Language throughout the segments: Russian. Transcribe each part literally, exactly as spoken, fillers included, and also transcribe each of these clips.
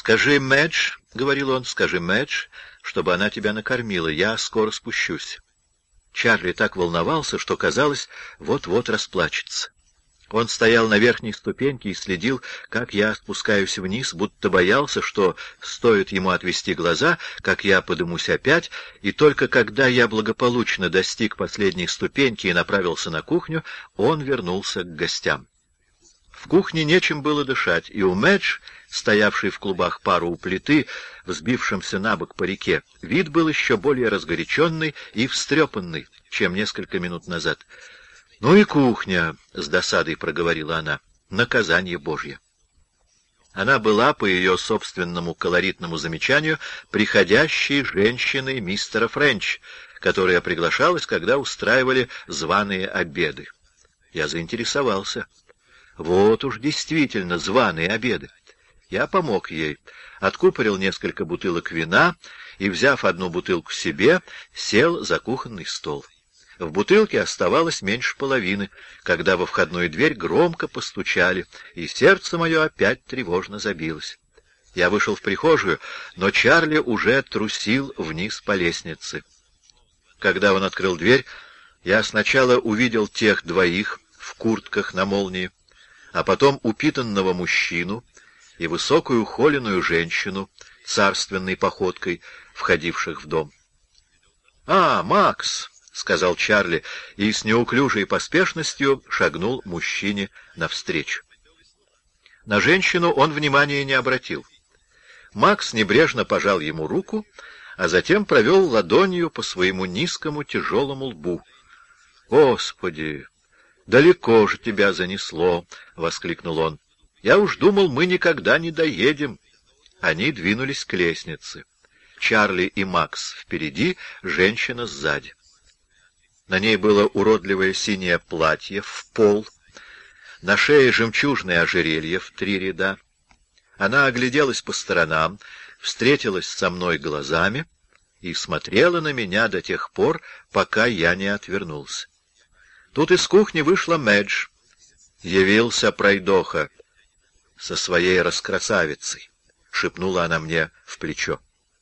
«Скажи Мэдж, — говорил он, — скажи Мэдж, чтобы она тебя накормила. Я скоро спущусь». Чарли так волновался, что, казалось, вот-вот расплачется. Он стоял на верхней ступеньке и следил, как я спускаюсь вниз, будто боялся, что стоит ему отвести глаза, как я подымусь опять, и только когда я благополучно достиг последней ступеньки и направился на кухню, он вернулся к гостям. В кухне нечем было дышать, и у Мэдж, стоявшей в клубах пару у плиты, взбившимся на бок по реке, вид был еще более разгоряченный и встрепанный, чем несколько минут назад. «Ну и кухня», — с досадой проговорила она, — «наказание Божье». Она была, по ее собственному колоритному замечанию, приходящей женщиной мистера Френч, которая приглашалась, когда устраивали званые обеды. Я заинтересовался. Вот уж действительно званые обеды. Я помог ей, откупорил несколько бутылок вина и, взяв одну бутылку себе, сел за кухонный стол. В бутылке оставалось меньше половины, когда во входную дверь громко постучали, и сердце мое опять тревожно забилось. Я вышел в прихожую, но Чарли уже трусил вниз по лестнице. Когда он открыл дверь, я сначала увидел тех двоих в куртках на молнии, а потом упитанного мужчину и высокую холеную женщину, царственной походкой, входивших в дом. «А, Макс!» — сказал Чарли, и с неуклюжей поспешностью шагнул мужчине навстречу. На женщину он внимания не обратил. Макс небрежно пожал ему руку, а затем провел ладонью по своему низкому тяжелому лбу. «Господи, далеко же тебя занесло!» — воскликнул он. «Я уж думал, мы никогда не доедем». Они двинулись к лестнице. Чарли и Макс впереди, женщина сзади. На ней было уродливое синее платье в пол, на шее жемчужное ожерелье в три ряда. Она огляделась по сторонам, встретилась со мной глазами и смотрела на меня до тех пор, пока я не отвернулся. Тут из кухни вышла Мэдж. «Явился пройдоха со своей раскрасавицей», — шепнула она мне в плечо.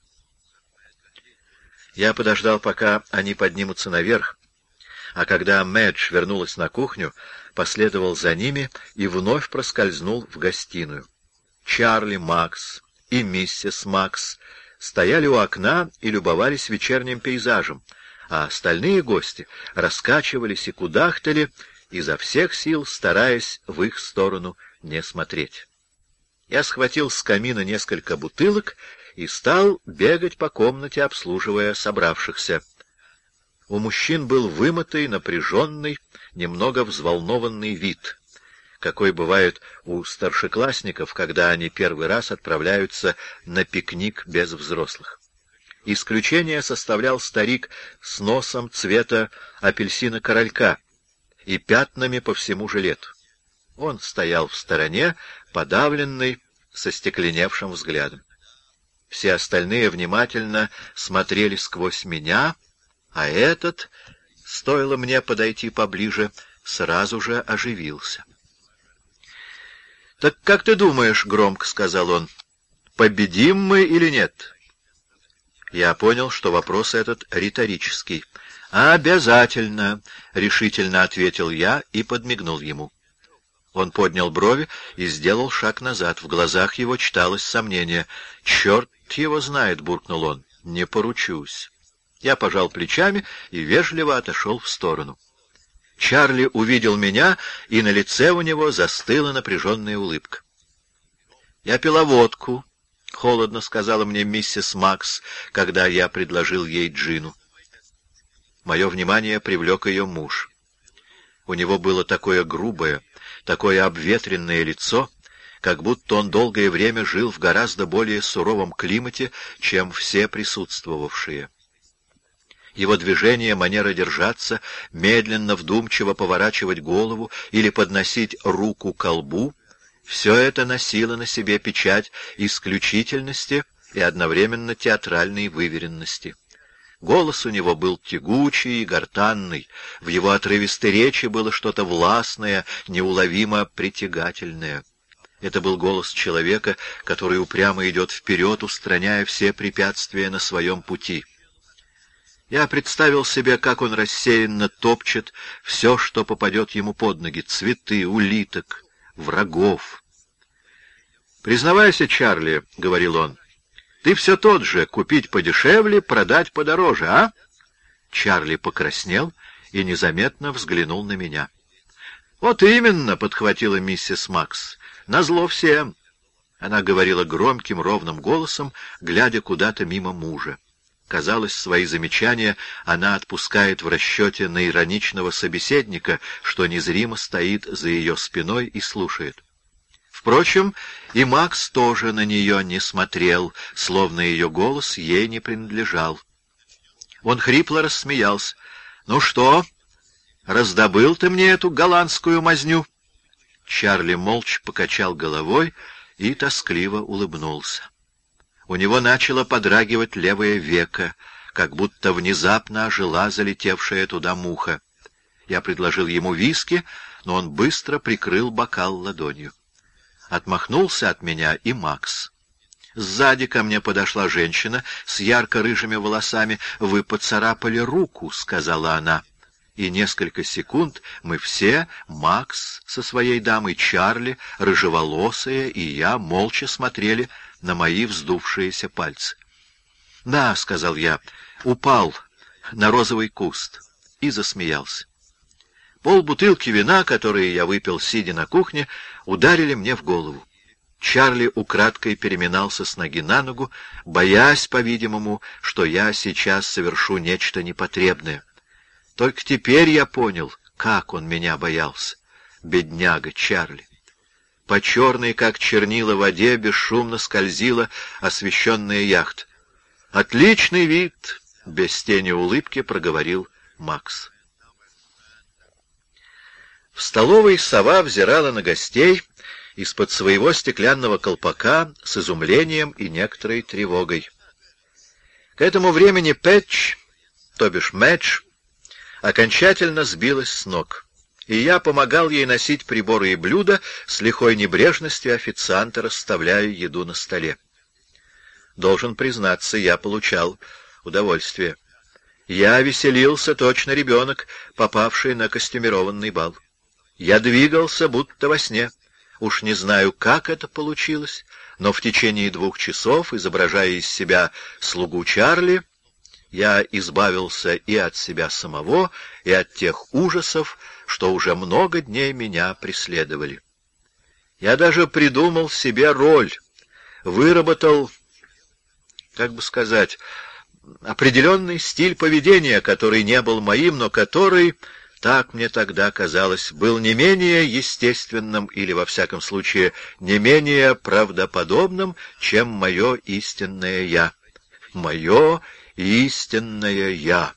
Я подождал, пока они поднимутся наверх, а когда Мэдж вернулась на кухню, последовал за ними и вновь проскользнул в гостиную. Чарли, Макс и миссис Макс стояли у окна и любовались вечерним пейзажем, а остальные гости раскачивались и кудахтали, изо всех сил стараясь в их сторону не смотреть. Я схватил с камина несколько бутылок и стал бегать по комнате, обслуживая собравшихся. У мужчин был вымытый, напряженный, немного взволнованный вид, какой бывает у старшеклассников, когда они первый раз отправляются на пикник без взрослых. Исключение составлял старик с носом цвета апельсина-королька и пятнами по всему жилету. Он стоял в стороне, подавленный, со стекленевшим взглядом. Все остальные внимательно смотрели сквозь меня, а этот, стоило мне подойти поближе, сразу же оживился. «Так как ты думаешь, — громко сказал он, — победим мы или нет?» Я понял, что вопрос этот риторический. «Обязательно!» — решительно ответил я и подмигнул ему. Он поднял брови и сделал шаг назад. В глазах его читалось сомнение. «Черт его знает!» — буркнул он. «Не поручусь». Я пожал плечами и вежливо отошел в сторону. Чарли увидел меня, и на лице у него застыла напряженная улыбка. «Я пила водку», — холодно сказала мне миссис Макс, когда я предложил ей джину. Мое внимание привлек ее муж. У него было такое грубое, такое обветренное лицо, как будто он долгое время жил в гораздо более суровом климате, чем все присутствовавшие. Его движение, манера держаться, медленно, вдумчиво поворачивать голову или подносить руку ко лбу — все это носило на себе печать исключительности и одновременно театральной выверенности. Голос у него был тягучий и гортанный, в его отрывистой речи было что-то властное, неуловимо притягательное. Это был голос человека, который упрямо идет вперед, устраняя все препятствия на своем пути. Я представил себе, как он рассеянно топчет все, что попадет ему под ноги: цветы, улиток, врагов. «Признавайся, Чарли, — говорил он, — ты все тот же: купить подешевле, продать подороже, а?» Чарли покраснел и незаметно взглянул на меня. «Вот именно, — подхватила миссис Макс, — назло всем!» Она говорила громким, ровным голосом, глядя куда-то мимо мужа. Казалось, свои замечания она отпускает в расчете на ироничного собеседника, что незримо стоит за ее спиной и слушает. Впрочем, и Макс тоже на нее не смотрел, словно ее голос ей не принадлежал. Он хрипло рассмеялся. «Ну что, раздобыл ты мне эту голландскую мазню?» Чарли молча покачал головой и тоскливо улыбнулся. У него начало подрагивать левое веко, как будто внезапно ожила залетевшая туда муха. Я предложил ему виски, но он быстро прикрыл бокал ладонью. Отмахнулся от меня и Макс. Сзади ко мне подошла женщина с ярко-рыжими волосами. «Вы поцарапали руку», — сказала она. И несколько секунд мы все, Макс со своей дамой, Чарли, рыжеволосая и я, молча смотрели на мои вздувшиеся пальцы. «Да», — сказал я, — «упал на розовый куст», и засмеялся. Полбутылки вина, которые я выпил, сидя на кухне, ударили мне в голову. Чарли украдкой переминался с ноги на ногу, боясь, по-видимому, что я сейчас совершу нечто непотребное. Только теперь я понял, как он меня боялся. Бедняга Чарли. По черной, как чернила, воде бесшумно скользила освещенная яхта. «Отличный вид!» — без тени улыбки проговорил Макс. В столовой сова взирала на гостей из-под своего стеклянного колпака с изумлением и некоторой тревогой. К этому времени Пэтч, то бишь Мэдж, окончательно сбилась с ног, и я помогал ей носить приборы и блюда, с лихой небрежностью официанта расставляя еду на столе. Должен признаться, я получал удовольствие. Я веселился, точно ребенок, попавший на костюмированный бал. Я двигался, будто во сне. Уж не знаю, как это получилось, но в течение двух часов, изображая из себя слугу Чарли, я избавился и от себя самого, и от тех ужасов, что уже много дней меня преследовали. Я даже придумал себе роль, выработал, как бы сказать, определенный стиль поведения, который не был моим, но который, так мне тогда казалось, был не менее естественным или, во всяком случае, не менее правдоподобным, чем мое истинное «я». Мое истинное «я».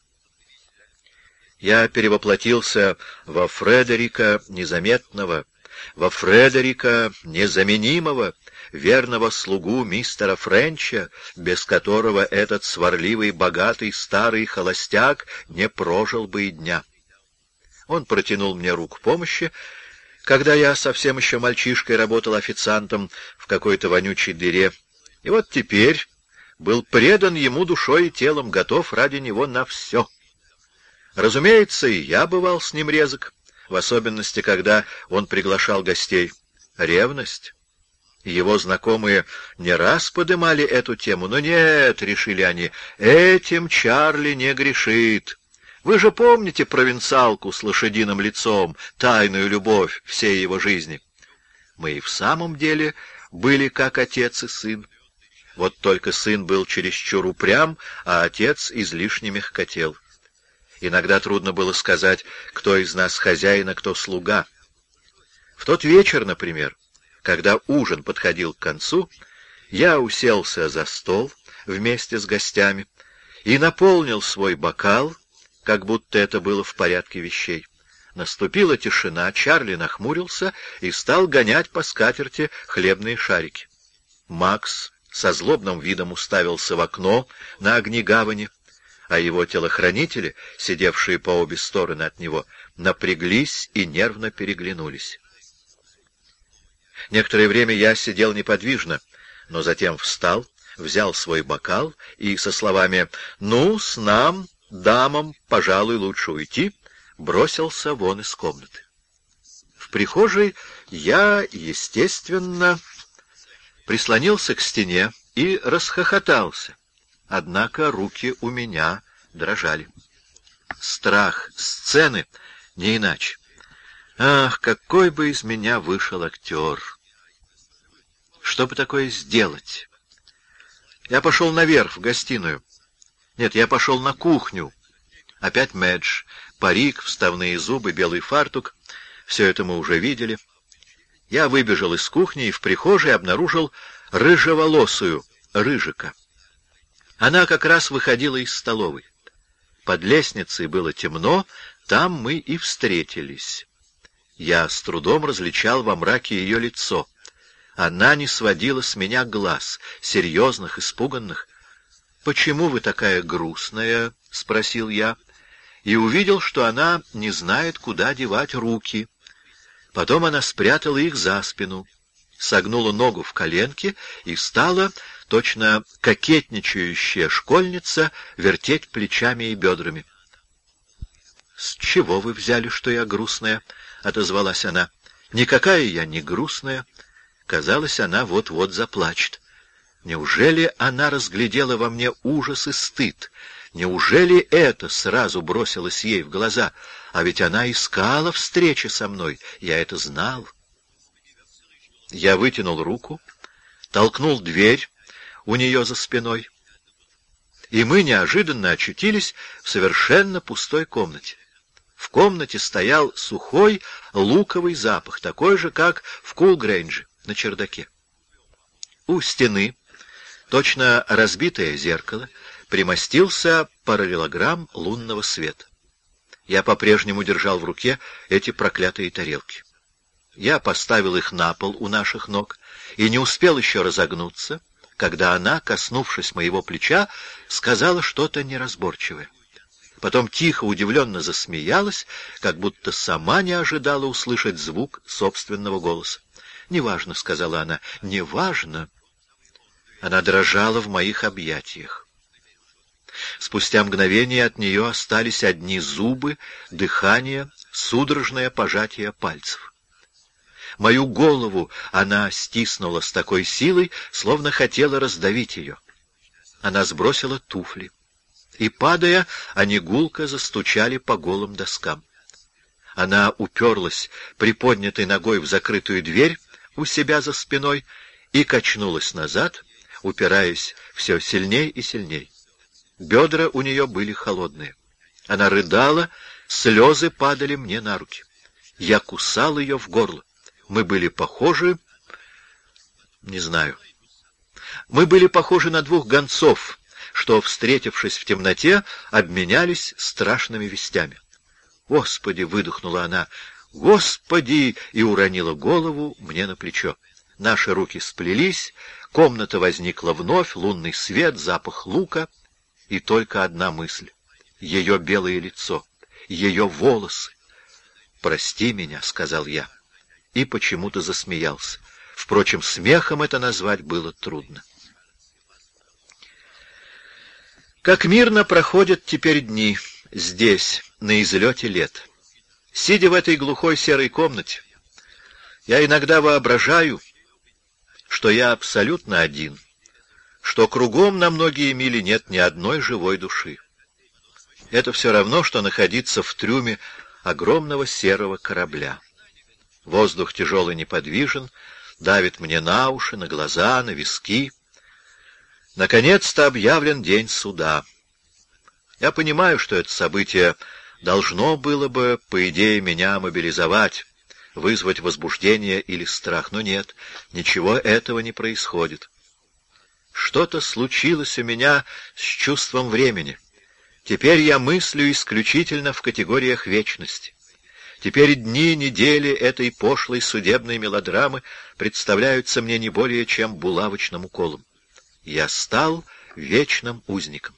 Я перевоплотился во Фредерика Незаметного, во Фредерика Незаменимого, верного слугу мистера Френча, без которого этот сварливый, богатый, старый холостяк не прожил бы и дня. Он протянул мне руку помощи, когда я совсем еще мальчишкой работал официантом в какой-то вонючей дыре, и вот теперь был предан ему душой и телом, готов ради него на все. Разумеется, и я бывал с ним резок, в особенности, когда он приглашал гостей. Ревность. Его знакомые не раз подымали эту тему, но нет, решили они, этим Чарли не грешит. Вы же помните провинциалку с лошадиным лицом, тайную любовь всей его жизни? Мы и в самом деле были как отец и сын. Вот только сын был чересчур упрям, а отец излишне мягкотел. Иногда трудно было сказать, кто из нас хозяин, а кто слуга. В тот вечер, например, когда ужин подходил к концу, я уселся за стол вместе с гостями и наполнил свой бокал, как будто это было в порядке вещей. Наступила тишина, Чарли нахмурился и стал гонять по скатерти хлебные шарики. Макс со злобным видом уставился в окно на огни гавани, а его телохранители, сидевшие по обе стороны от него, напряглись и нервно переглянулись. Некоторое время я сидел неподвижно, но затем встал, взял свой бокал и со словами «Ну, с нам, дамам, пожалуй, лучше уйти», бросился вон из комнаты. В прихожей я, естественно, прислонился к стене и расхохотался, однако руки у меня дрожали. Страх сцены не иначе. Ах, какой бы из меня вышел актер! Что бы такое сделать? Я пошел наверх, в гостиную. Нет, я пошел на кухню. Опять Мэдж, парик, вставные зубы, белый фартук. Все это мы уже видели. Я выбежал из кухни и в прихожей обнаружил рыжеволосую Рыжика. Она как раз выходила из столовой. Под лестницей было темно, там мы и встретились. Я с трудом различал во мраке ее лицо. Она не сводила с меня глаз, серьезных, испуганных. «Почему вы такая грустная?» — спросил я, и увидел, что она не знает, куда девать руки. Потом она спрятала их за спину, согнула ногу в коленке и стала, точно кокетничающая школьница, вертеть плечами и бедрами. «С чего вы взяли, что я грустная?» — отозвалась она. «Никакая я не грустная». Казалось, она вот-вот заплачет. Неужели она разглядела во мне ужас и стыд? Неужели это сразу бросилось ей в глаза? А ведь она искала встречи со мной, я это знал. Я вытянул руку, толкнул дверь у нее за спиной, и мы неожиданно очутились в совершенно пустой комнате. В комнате стоял сухой луковый запах, такой же, как в Кулгрейндже на чердаке. У стены, точно разбитое зеркало, примостился параллелограмм лунного света. Я по-прежнему держал в руке эти проклятые тарелки. Я поставил их на пол у наших ног и не успел еще разогнуться, когда она, коснувшись моего плеча, сказала что-то неразборчивое. Потом тихо, удивленно засмеялась, как будто сама не ожидала услышать звук собственного голоса. «Неважно», — сказала она, — «неважно». Она дрожала в моих объятиях. Спустя мгновение от нее остались одни зубы, дыхание, судорожное пожатие пальцев. Мою голову она стиснула с такой силой, словно хотела раздавить ее. Она сбросила туфли, и, падая, они гулко застучали по голым доскам. Она уперлась приподнятой ногой в закрытую дверь у себя за спиной и качнулась назад, упираясь все сильней и сильней. Бедра у нее были холодные. Она рыдала, слезы падали мне на руки. Я кусал ее в горло. Мы были похожи... Не знаю. Мы были похожи на двух гонцов, что, встретившись в темноте, обменялись страшными вестями. «Господи!» — выдохнула она. «Господи!» — и уронила голову мне на плечо. Наши руки сплелись, комната возникла вновь, лунный свет, запах лука, и только одна мысль — ее белое лицо, ее волосы. «Прости меня», — сказал я, и почему-то засмеялся. Впрочем, смехом это назвать было трудно. Как мирно проходят теперь дни здесь, на излете лет. Сидя в этой глухой серой комнате, я иногда воображаю, что я абсолютно один, что кругом на многие мили нет ни одной живой души. Это все равно, что находиться в трюме огромного серого корабля. Воздух тяжелый неподвижен, давит мне на уши, на глаза, на виски. Наконец-то объявлен день суда. Я понимаю, что это событие должно было бы, по идее, меня мобилизовать, вызвать возбуждение или страх, но нет, ничего этого не происходит. Что-то случилось у меня с чувством времени. Теперь я мыслю исключительно в категориях вечности. Теперь дни, недели этой пошлой судебной мелодрамы представляются мне не более чем булавочным уколом. Я стал вечным узником.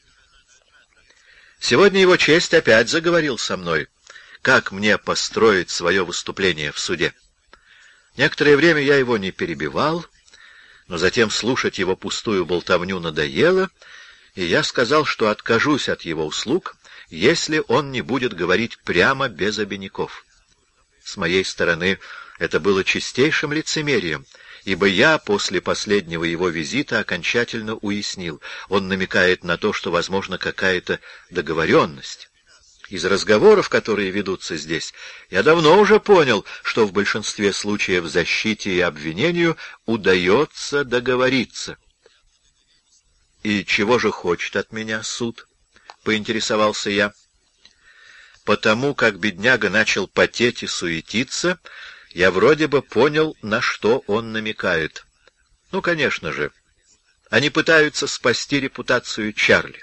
Сегодня его честь опять заговорил со мной, как мне построить свое выступление в суде. Некоторое время я его не перебивал, но затем слушать его пустую болтовню надоело, и я сказал, что откажусь от его услуг, если он не будет говорить прямо без обиняков. С моей стороны это было чистейшим лицемерием, ибо я после последнего его визита окончательно уяснил, он намекает на то, что возможна какая-то договоренность. Из разговоров, которые ведутся здесь, я давно уже понял, что в большинстве случаев защите и обвинению удается договориться. «И чего же хочет от меня суд?» — поинтересовался я. Потому как бедняга начал потеть и суетиться, я вроде бы понял, на что он намекает. Ну, конечно же, они пытаются спасти репутацию Чарли.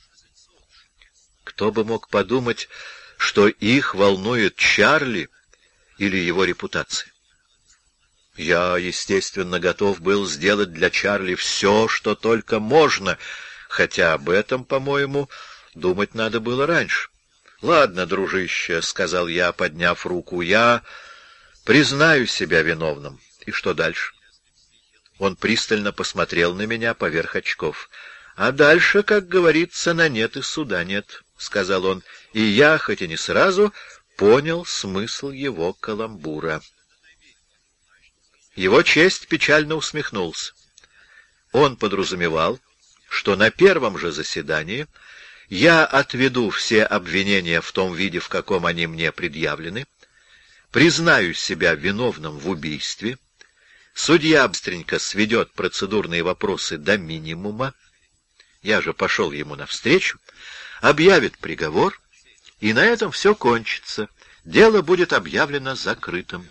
Кто бы мог подумать, что их волнует Чарли или его репутация? Я, естественно, готов был сделать для Чарли все, что только можно, хотя об этом, по-моему, думать надо было раньше. «Ладно, дружище», — сказал я, подняв руку, — «я признаю себя виновным. И что дальше?» Он пристально посмотрел на меня поверх очков. «А дальше, как говорится, на нет и суда нет», — сказал он, и я, хоть и не сразу, понял смысл его каламбура. Его честь печально усмехнулся. Он подразумевал, что на первом же заседании я отведу все обвинения в том виде, в каком они мне предъявлены, признаю себя виновным в убийстве, судья быстренько сведет процедурные вопросы до минимума, я же пошел ему навстречу, объявит приговор, и на этом все кончится, дело будет объявлено закрытым.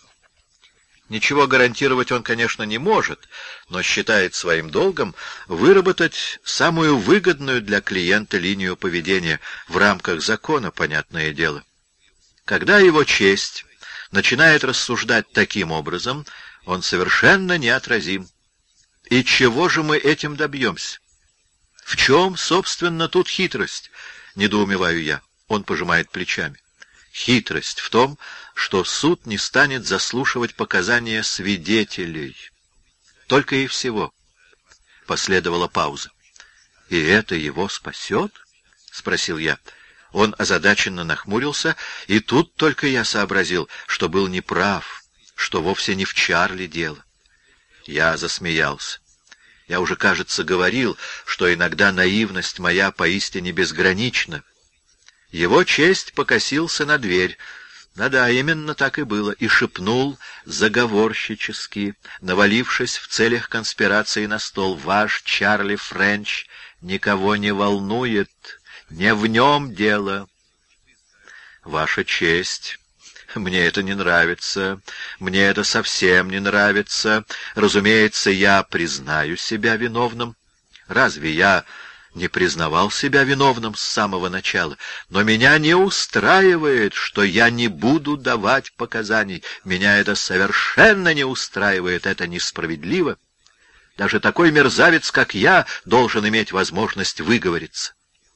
Ничего гарантировать он, конечно, не может, но считает своим долгом выработать самую выгодную для клиента линию поведения в рамках закона, понятное дело. Когда его честь начинает рассуждать таким образом, он совершенно неотразим. И чего же мы этим добьемся? В чем, собственно, тут хитрость? Недоумеваю я. Он пожимает плечами. Хитрость в том, что суд не станет заслушивать показания свидетелей. Только и всего. Последовала пауза. «И это его спасет?» — спросил я. Он озадаченно нахмурился, и тут только я сообразил, что был неправ, что вовсе не в Чарли дело. Я засмеялся. Я уже, кажется, говорил, что иногда наивность моя поистине безгранична. Его честь покосился на дверь. Да-да, именно так и было, и шепнул заговорщически, навалившись в целях конспирации на стол: «Ваш Чарли Френч никого не волнует, не в нем дело». «Ваша честь, мне это не нравится, мне это совсем не нравится. Разумеется, я признаю себя виновным. Разве я не признавал себя виновным с самого начала? Но меня не устраивает, что я не буду давать показаний. Меня это совершенно не устраивает, это несправедливо. Даже такой мерзавец, как я, должен иметь возможность выговориться».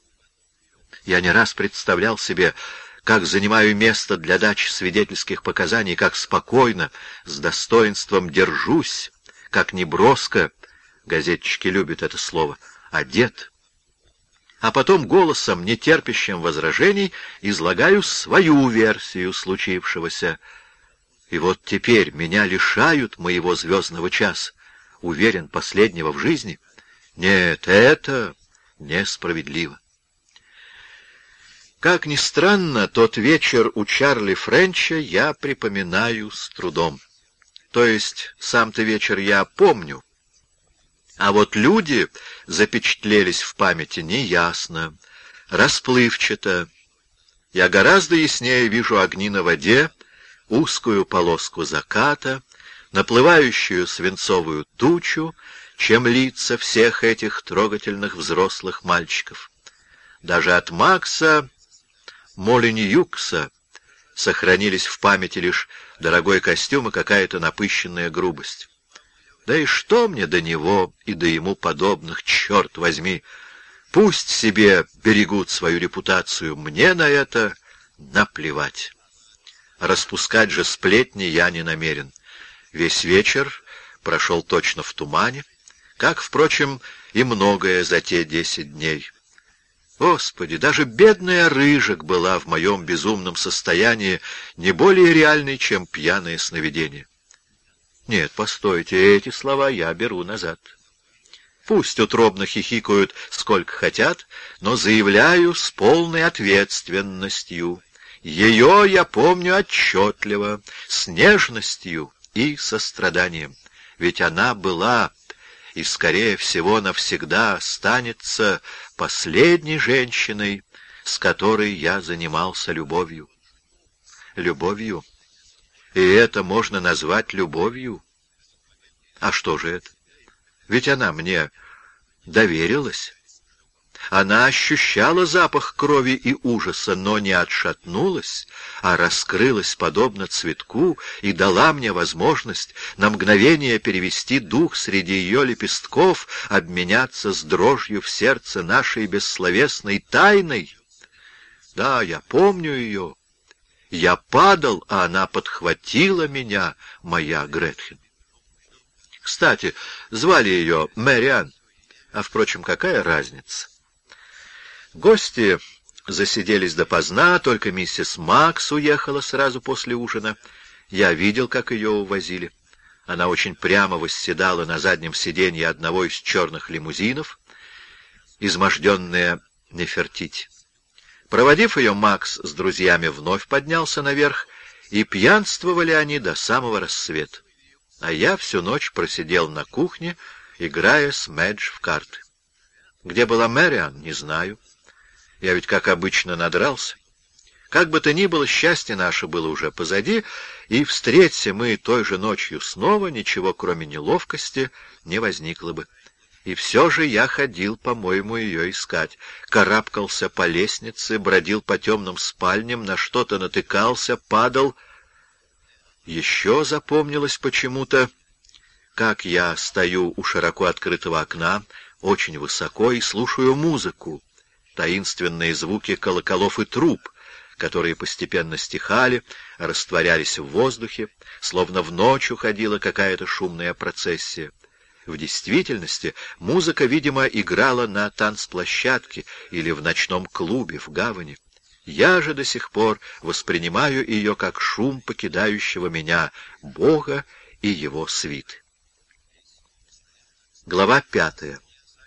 Я не раз представлял себе, как занимаю место для дачи свидетельских показаний, как спокойно, с достоинством держусь, как неброско, газетчики любят это слово, одет. А потом голосом, не терпящим возражений, излагаю свою версию случившегося. И вот теперь меня лишают моего звездного часа, уверен, последнего в жизни. Нет, это несправедливо. Как ни странно, тот вечер у Чарли Френча я припоминаю с трудом. То есть сам-то вечер я помню, а вот люди запечатлелись в памяти неясно, расплывчато. Я гораздо яснее вижу огни на воде, узкую полоску заката, наплывающую свинцовую тучу, чем лица всех этих трогательных взрослых мальчиков. Даже от Макса Молиньюкса сохранились в памяти лишь дорогой костюм и какая-то напыщенная грубость. Да и что мне до него и до ему подобных, черт возьми! Пусть себе берегут свою репутацию, мне на это наплевать. Распускать же сплетни я не намерен. Весь вечер прошел точно в тумане, как, впрочем, и многое за те десять дней. Господи, даже бедная Рыжик была в моем безумном состоянии не более реальной, чем пьяное сновидение. Нет, постойте, эти слова я беру назад. Пусть утробно хихикают сколько хотят, но заявляю с полной ответственностью. Ее я помню отчетливо, с нежностью и состраданием. Ведь она была и, скорее всего, навсегда останется последней женщиной, с которой я занимался любовью. Любовью? И это можно назвать любовью? А что же это? Ведь она мне доверилась. Она ощущала запах крови и ужаса, но не отшатнулась, а раскрылась подобно цветку и дала мне возможность на мгновение перевести дух среди ее лепестков, обменяться с дрожью в сердце нашей бессловесной тайной. Да, я помню ее. Я падал, а она подхватила меня, моя Гретхен. Кстати, звали ее Мэриан, а, впрочем, какая разница? Гости засиделись допоздна, только миссис Макс уехала сразу после ужина. Я видел, как ее увозили. Она очень прямо восседала на заднем сиденье одного из черных лимузинов, изможденная Нефертити. Проводив ее, Макс с друзьями вновь поднялся наверх, и пьянствовали они до самого рассвета. А я всю ночь просидел на кухне, играя с Мэдж в карты. Где была Мэриан, не знаю. Я ведь, как обычно, надрался. Как бы то ни было, счастье наше было уже позади, и встреться мы той же ночью снова, ничего кроме неловкости не возникло бы. И все же я ходил, по-моему, ее искать. Карабкался по лестнице, бродил по темным спальням, на что-то натыкался, падал. Еще запомнилось почему-то, как я стою у широко открытого окна, очень высоко, и слушаю музыку, таинственные звуки колоколов и труб, которые постепенно стихали, растворялись в воздухе, словно в ночь уходила какая-то шумная процессия. В действительности музыка, видимо, играла на танцплощадке или в ночном клубе в гавани. Я же до сих пор воспринимаю ее как шум покидающего меня Бога и его свиты. Глава пятая.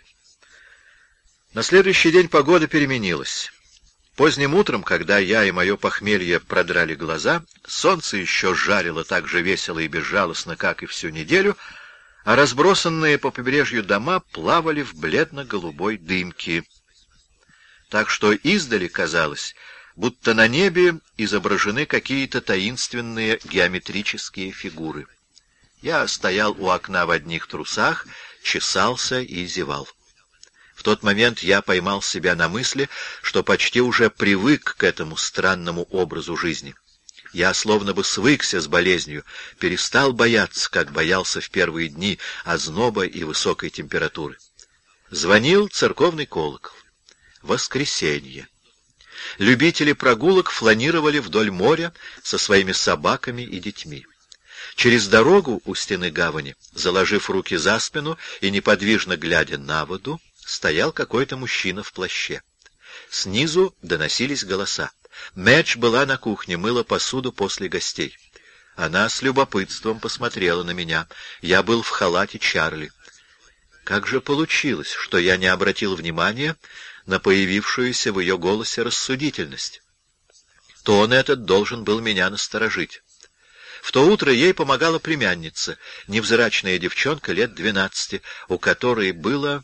На следующий день погода переменилась. Поздним утром, когда я и мое похмелье продрали глаза, солнце еще жарило так же весело и безжалостно, как и всю неделю, а разбросанные по побережью дома плавали в бледно-голубой дымке. Так что издали казалось, будто на небе изображены какие-то таинственные геометрические фигуры. Я стоял у окна в одних трусах, чесался и зевал. В тот момент я поймал себя на мысли, что почти уже привык к этому странному образу жизни. Я словно бы свыкся с болезнью, перестал бояться, как боялся в первые дни озноба и высокой температуры. Звонил церковный колокол. Воскресенье. Любители прогулок фланировали вдоль моря со своими собаками и детьми. Через дорогу у стены гавани, заложив руки за спину и неподвижно глядя на воду, стоял какой-то мужчина в плаще. Снизу доносились голоса. Мэдж была на кухне, мыла посуду после гостей. Она с любопытством посмотрела на меня. Я был в халате Чарли. Как же получилось, что я не обратил внимания на появившуюся в ее голосе рассудительность? Тон этот должен был меня насторожить. В то утро ей помогала племянница, невзрачная девчонка лет двенадцати, у которой было...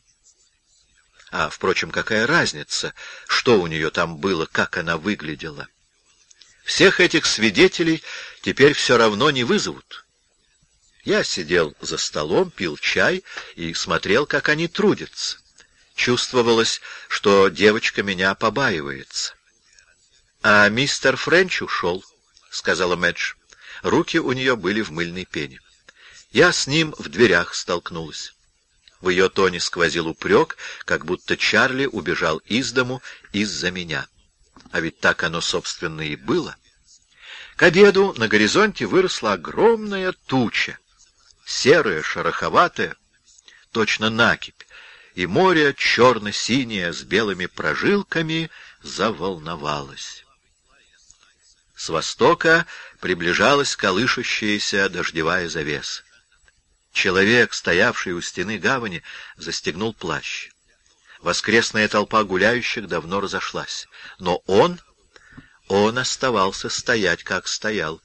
А, впрочем, какая разница, что у нее там было, как она выглядела? Всех этих свидетелей теперь все равно не вызовут. Я сидел за столом, пил чай и смотрел, как они трудятся. Чувствовалось, что девочка меня побаивается. — А мистер Френч ушел, — сказала Мэдж. Руки у нее были в мыльной пене. Я с ним в дверях столкнулась. В ее тоне сквозил упрек, как будто Чарли убежал из дому из-за меня. А ведь так оно, собственно, и было. К обеду на горизонте выросла огромная туча. серое, шероховатое, точно накипь, и море черно-синее с белыми прожилками заволновалось. С востока приближалась колышущаяся дождевая завеса. Человек, стоявший у стены гавани, застегнул плащ. Воскресная толпа гуляющих давно разошлась, но он, он оставался стоять, как стоял.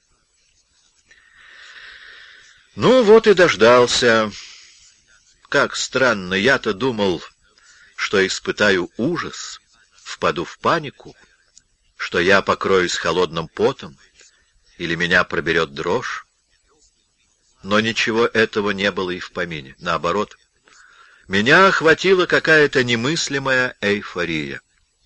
Ну вот и дождался. Как странно, я-то думал, что испытаю ужас, впаду в панику, что я покроюсь холодным потом или меня проберет дрожь. Но ничего этого не было и в помине. Наоборот, меня охватила какая-то немыслимая эйфория.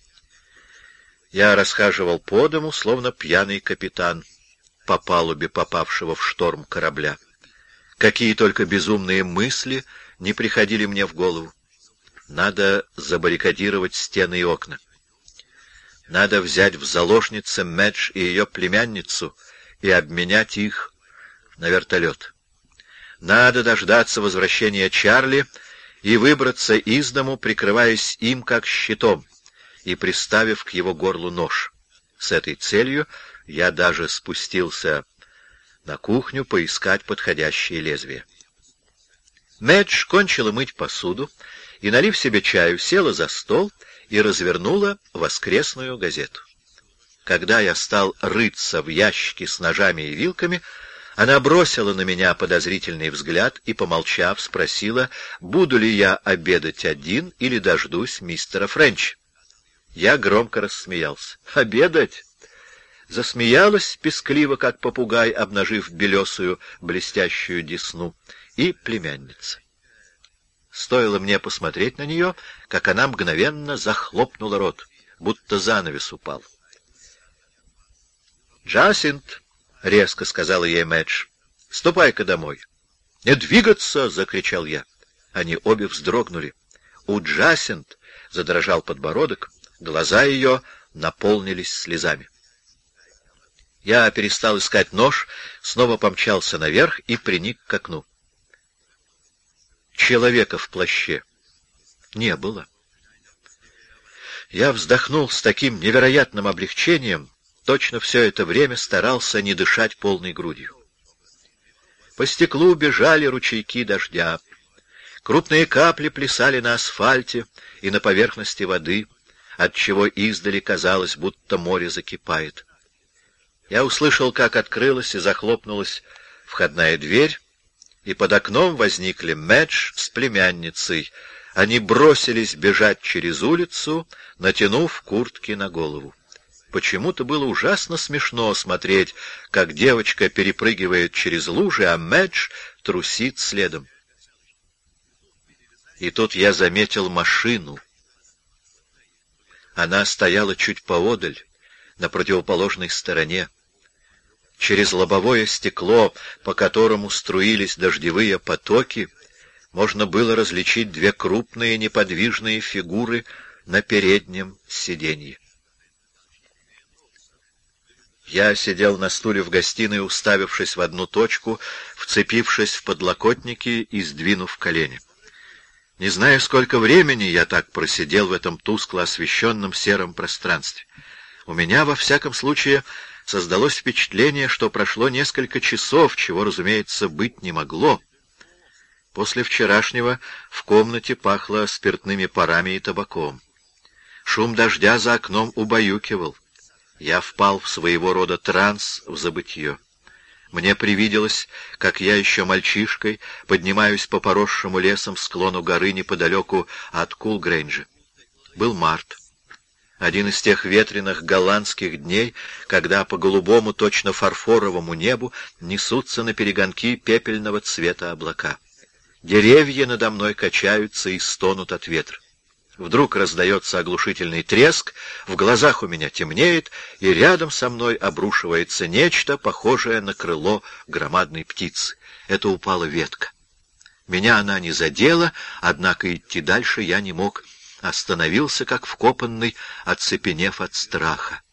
Я расхаживал по дому, словно пьяный капитан, по палубе попавшего в шторм корабля. Какие только безумные мысли не приходили мне в голову. Надо забаррикадировать стены и окна. Надо взять в заложницы Мэдж и ее племянницу и обменять их на вертолет. Надо дождаться возвращения Чарли и выбраться из дому, прикрываясь им как щитом и приставив к его горлу нож. С этой целью я даже спустился на кухню поискать подходящее лезвие. Мэдж кончила мыть посуду и, налив себе чаю, села за стол и развернула воскресную газету. Когда я стал рыться в ящике с ножами и вилками, она бросила на меня подозрительный взгляд и, помолчав, спросила, буду ли я обедать один или дождусь мистера Френч. Я громко рассмеялся. «Обедать?» Засмеялась пескливо, как попугай, обнажив белесую блестящую десну, и племянница. Стоило мне посмотреть на нее, как она мгновенно захлопнула рот, будто занавес упал. «Джасинт!» — резко сказала ей Мэдж. — Ступай-ка домой. — Не двигаться! — закричал я. Они обе вздрогнули. У Джасинт задрожал подбородок, глаза ее наполнились слезами. Я перестал искать нож, снова помчался наверх и приник к окну. Человека в плаще не было. Я вздохнул с таким невероятным облегчением, точно все это время старался не дышать полной грудью. По стеклу бежали ручейки дождя. Крупные капли плясали на асфальте и на поверхности воды, отчего издали казалось, будто море закипает. Я услышал, как открылась и захлопнулась входная дверь, и под окном возникли Мэдж с племянницей. Они бросились бежать через улицу, натянув куртки на голову. Почему-то было ужасно смешно смотреть, как девочка перепрыгивает через лужи, а Мэдж трусит следом. И тут я заметил машину. Она стояла чуть поодаль, на противоположной стороне. Через лобовое стекло, по которому струились дождевые потоки, можно было различить две крупные неподвижные фигуры на переднем сиденье. Я сидел на стуле в гостиной, уставившись в одну точку, вцепившись в подлокотники и сдвинув колени. Не знаю, сколько времени я так просидел в этом тускло освещенном сером пространстве. У меня, во всяком случае, создалось впечатление, что прошло несколько часов, чего, разумеется, быть не могло. После вчерашнего в комнате пахло спиртными парами и табаком. Шум дождя за окном убаюкивал. Я впал в своего рода транс, в забытье. Мне привиделось, как я еще мальчишкой поднимаюсь по поросшему лесом склону горы неподалеку от Кулгрейнджа. Был март. Один из тех ветреных голландских дней, когда по голубому, точно фарфоровому небу несутся на перегонки пепельного цвета облака. Деревья надо мной качаются и стонут от ветра. Вдруг раздается оглушительный треск, в глазах у меня темнеет, и рядом со мной обрушивается нечто, похожее на крыло громадной птицы. Это упала ветка. Меня она не задела, однако идти дальше я не мог. Остановился, как вкопанный, оцепенев от страха.